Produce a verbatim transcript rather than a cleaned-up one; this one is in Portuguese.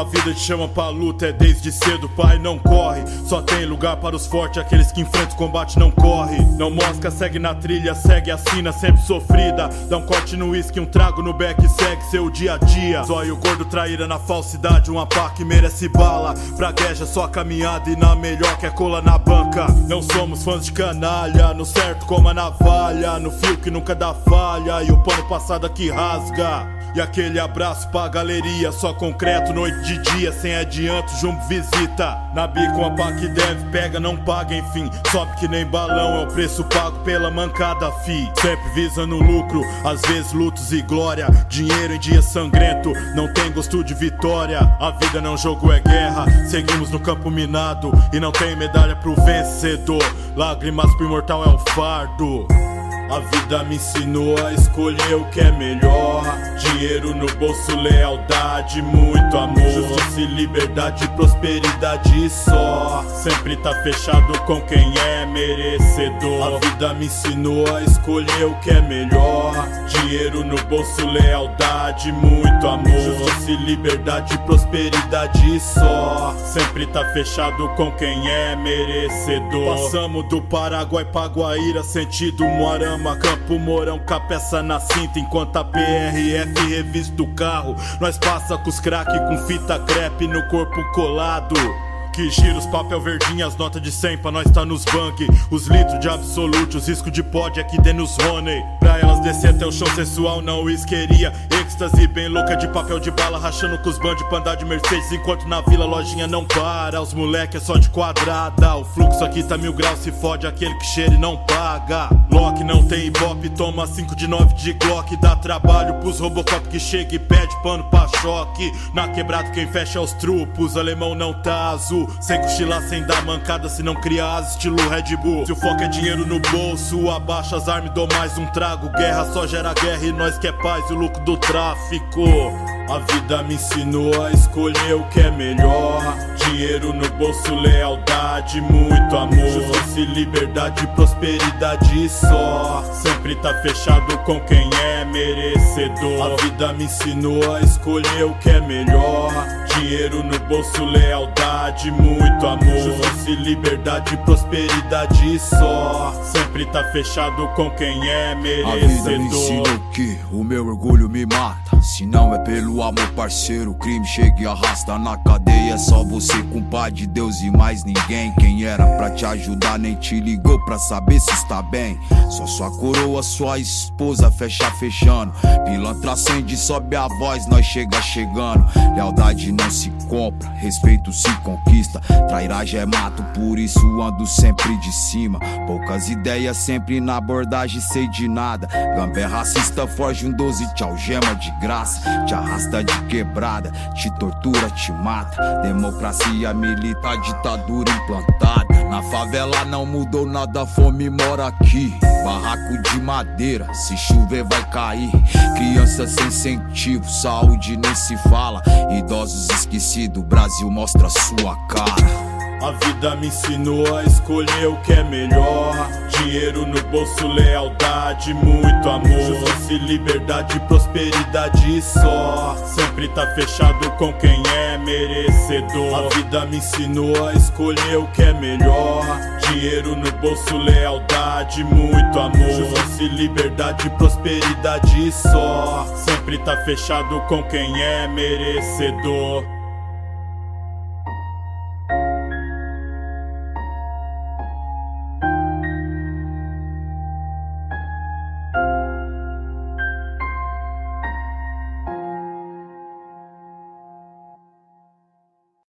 vida te chama pra luta, é desde cedo, pai, não corre. Só tem lugar para os fortes, aqueles que enfrentam o combate não corre. Não mosca, segue na trilha, segue a sina sempre sofrida. Dá um corte no uísque, um trago no beck, segue seu dia a dia. Zóio gordo, traíra na falsidade, uma pá que merece bala. Pragueja só a caminhada e na melhor que é cola na banca. Não somos fãs de canalha, no certo como a navalha, no fio que nunca dá falha e o pano passado que rasga. E aquele abraço pra galeria, só concreto, noite de dia, sem adianto, jumbo visita. Na bico uma pá que deve, pega, não paga, enfim. Sobe que nem balão, é o preço pago pela mancada, fi. Sempre visando lucro, às vezes lutos e glória. Dinheiro em dia sangrento, não tem gosto de vitória. A vida não é um jogo, é guerra, seguimos no campo minado. E não tem medalha pro vencedor, lágrimas pro imortal é o fardo. A vida me ensinou a escolher o que é melhor. Dinheiro no bolso, lealdade, muito amor. Justiça e liberdade, prosperidade só. Sempre tá fechado com quem é merecedor. A vida me ensinou a escolher o que é melhor. Dinheiro no bolso, lealdade, muito amor. Justiça e liberdade, prosperidade só. Sempre tá fechado com quem é merecedor. Passamos do Paraguai pra Guaíra, sentido Moarama, Campo Mourão, cabeça na cinta, enquanto a P R F revista o carro. Nós passa com os crack com fita crepe no corpo colado. Que gira os papel verdinho, as notas de cem pra nós tá nos bang. Os litros de absolute, os riscos de pod aqui dentro nos honey. Pra elas descer até o chão sensual, não isqueria. Êxtase bem louca de papel de bala, rachando com os bandos pra andar de Mercedes. Enquanto na vila lojinha não para, os moleque é só de quadrada. O fluxo aqui tá mil graus, se fode aquele que cheira e não paga. Lock não tem ibope, toma cinco de nove de Glock. Dá trabalho pros Robocop que chega e pede pano pra choque. Na quebrada quem fecha é os trupos, alemão não tá azul. Sem cochilar, sem dar mancada, se não cria asa, estilo Red Bull. Se o foco é dinheiro no bolso, abaixa as armas e dou mais um trago. Guerra só gera guerra e nós quer paz e o lucro do tráfico. A vida me ensinou a escolher o que é melhor. Dinheiro no bolso, lealdade, muito amor. Justiça e liberdade, prosperidade só. Sempre tá fechado com quem é merecedor. A vida me ensinou a escolher o que é melhor. Dinheiro no bolso, lealdade, muito amor. Justiça e liberdade, prosperidade só. Sempre tá fechado com quem é merecedor. A vida me ensinou que o meu orgulho me mata. Se não é pelo amor, parceiro, o crime chega e arrasta na cadeia. É só você, compadre de Deus e mais ninguém. Quem era pra te ajudar nem te ligou pra saber se está bem. Só sua coroa, sua esposa fecha fechando. Pilantra acende, sobe a voz, nós chega chegando. Lealdade não se compra, respeito se conquista. Trairagem é mato, por isso ando sempre de cima. Poucas ideias, sempre na abordagem, sei de nada. Gambé racista, forge um doze, te algema de graça. Te arrasta de quebrada, te tortura, te mata. Democracia milita, ditadura implantada. Na favela não mudou nada, fome mora aqui. Barraco de madeira, se chover vai cair. Criança sem incentivo, saúde nem se fala. Idosos esquecidos, Brasil mostra sua cara. A vida me ensinou a escolher o que é melhor. Dinheiro no bolso, lealdade, muito amor. Justiça e liberdade, prosperidade só. Sempre tá fechado com quem é merecedor. A vida me ensinou a escolher o que é melhor. Dinheiro no bolso, lealdade, muito amor. Justiça e liberdade, prosperidade só. Sempre tá fechado com quem é merecedor.